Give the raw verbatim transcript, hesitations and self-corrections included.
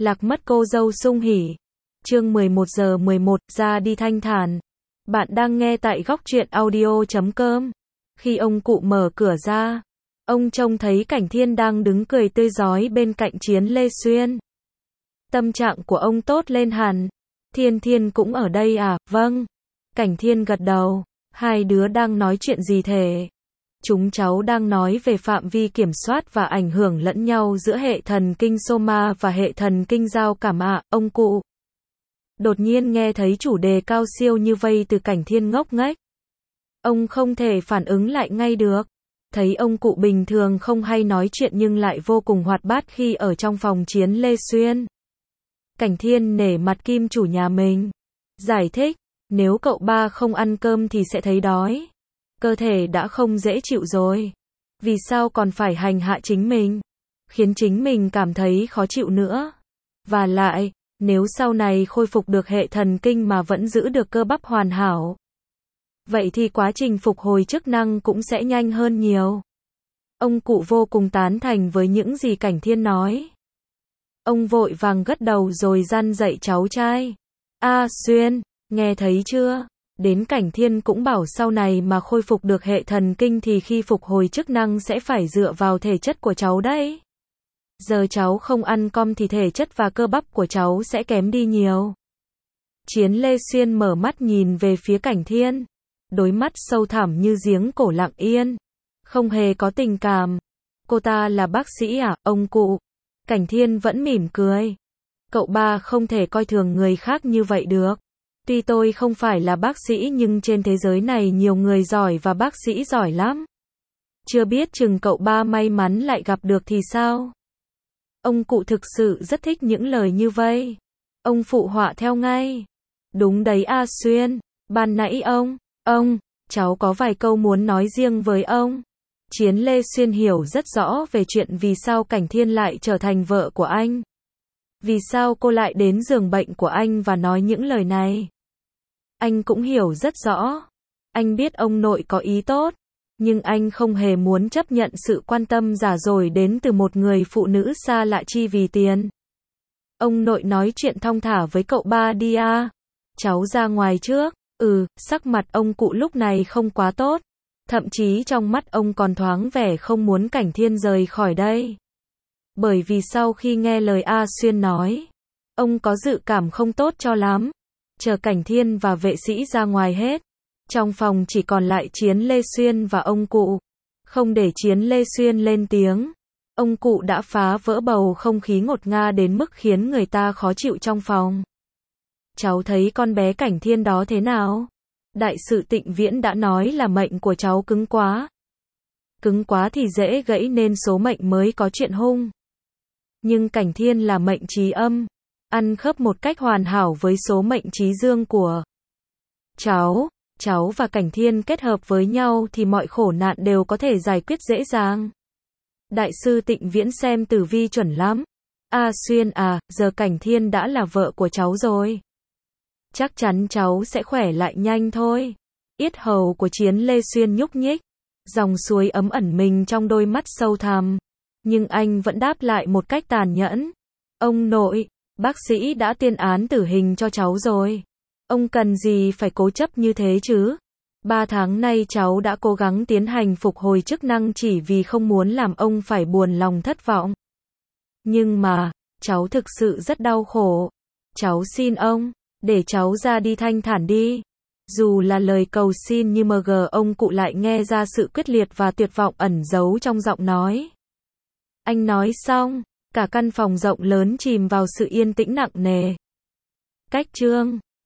Lạc mất cô dâu sung hỉ. Chương mười một giờ mười một, ra đi thanh thản. Bạn đang nghe tại góc truyện audio chấm com. Khi ông cụ mở cửa ra, ông trông thấy Cảnh Thiên đang đứng cười tươi rói bên cạnh Chiến Lê Xuyên. Tâm trạng của ông tốt lên hẳn. Thiên Thiên cũng ở đây à? Vâng. Cảnh Thiên gật đầu. Hai đứa đang nói chuyện gì thế? Chúng cháu đang nói về phạm vi kiểm soát và ảnh hưởng lẫn nhau giữa hệ thần kinh soma và hệ thần kinh giao cảm ạ, ông cụ. Đột nhiên nghe thấy chủ đề cao siêu như vây từ Cảnh Thiên ngốc nghếch. Ông không thể phản ứng lại ngay được. Thấy ông cụ bình thường không hay nói chuyện nhưng lại vô cùng hoạt bát khi ở trong phòng Chiến Lê Xuyên. Cảnh Thiên nể mặt kim chủ nhà mình. Giải thích, nếu cậu ba không ăn cơm thì sẽ thấy đói. Cơ thể đã không dễ chịu rồi. Vì sao còn phải hành hạ chính mình? Khiến chính mình cảm thấy khó chịu nữa. Và lại, nếu sau này khôi phục được hệ thần kinh mà vẫn giữ được cơ bắp hoàn hảo, vậy thì quá trình phục hồi chức năng cũng sẽ nhanh hơn nhiều. Ông cụ vô cùng tán thành với những gì Cảnh Thiên nói. Ông vội vàng gật đầu rồi răn dạy cháu trai. A Xuyên, nghe thấy chưa? Đến Cảnh Thiên cũng bảo sau này mà khôi phục được hệ thần kinh thì khi phục hồi chức năng sẽ phải dựa vào thể chất của cháu đấy. Giờ cháu không ăn cơm thì thể chất và cơ bắp của cháu sẽ kém đi nhiều. Chiến Lê Xuyên mở mắt nhìn về phía Cảnh Thiên. Đôi mắt sâu thẳm như giếng cổ lặng yên. Không hề có tình cảm. Cô ta là bác sĩ à, ông cụ? Cảnh Thiên vẫn mỉm cười. Cậu ba không thể coi thường người khác như vậy được. Tuy tôi không phải là bác sĩ nhưng trên thế giới này nhiều người giỏi và bác sĩ giỏi lắm. Chưa biết chừng cậu ba may mắn lại gặp được thì sao? Ông cụ thực sự rất thích những lời như vậy. Ông phụ họa theo ngay. Đúng đấy A Xuyên, ban nãy ông, ông, cháu có vài câu muốn nói riêng với ông. Chiến Lê Xuyên hiểu rất rõ về chuyện vì sao Cảnh Thiên lại trở thành vợ của anh. Vì sao cô lại đến giường bệnh của anh và nói những lời này. Anh cũng hiểu rất rõ. Anh biết ông nội có ý tốt, nhưng anh không hề muốn chấp nhận sự quan tâm giả dối đến từ một người phụ nữ xa lạ chi vì tiền. Ông nội nói chuyện thong thả với cậu ba đi à. Cháu ra ngoài trước. Ừ, sắc mặt ông cụ lúc này không quá tốt. Thậm chí trong mắt ông còn thoáng vẻ không muốn Cảnh Thiên rời khỏi đây. Bởi vì sau khi nghe lời A Xuyên nói, ông có dự cảm không tốt cho lắm. Chờ Cảnh Thiên và vệ sĩ ra ngoài hết, trong phòng chỉ còn lại Chiến Lê Xuyên và ông cụ. Không để Chiến Lê Xuyên lên tiếng, ông cụ đã phá vỡ bầu không khí ngột nga đến mức khiến người ta khó chịu trong phòng. Cháu thấy con bé Cảnh Thiên đó thế nào? Đại sự Tịnh Viễn đã nói là mệnh của cháu cứng quá. Cứng quá thì dễ gãy nên số mệnh mới có chuyện hung. Nhưng Cảnh Thiên là mệnh trí âm, ăn khớp một cách hoàn hảo với số mệnh trí dương của cháu. Cháu và Cảnh Thiên kết hợp với nhau thì mọi khổ nạn đều có thể giải quyết dễ dàng. Đại sư Tịnh Viễn xem tử vi chuẩn lắm. A Xuyên à, giờ Cảnh Thiên đã là vợ của cháu rồi. Chắc chắn cháu sẽ khỏe lại nhanh thôi. Yết hầu của Chiến Lê Xuyên nhúc nhích. Dòng suối ấm ẩn mình trong đôi mắt sâu thẳm. Nhưng anh vẫn đáp lại một cách tàn nhẫn. Ông nội, bác sĩ đã tuyên án tử hình cho cháu rồi. Ông cần gì phải cố chấp như thế chứ? Ba tháng nay cháu đã cố gắng tiến hành phục hồi chức năng chỉ vì không muốn làm ông phải buồn lòng thất vọng. Nhưng mà, cháu thực sự rất đau khổ. Cháu xin ông, để cháu ra đi thanh thản đi. Dù là lời cầu xin nhưng mg ông cụ lại nghe ra sự quyết liệt và tuyệt vọng ẩn giấu trong giọng nói. Anh nói xong, cả căn phòng rộng lớn chìm vào sự yên tĩnh nặng nề. Cách chương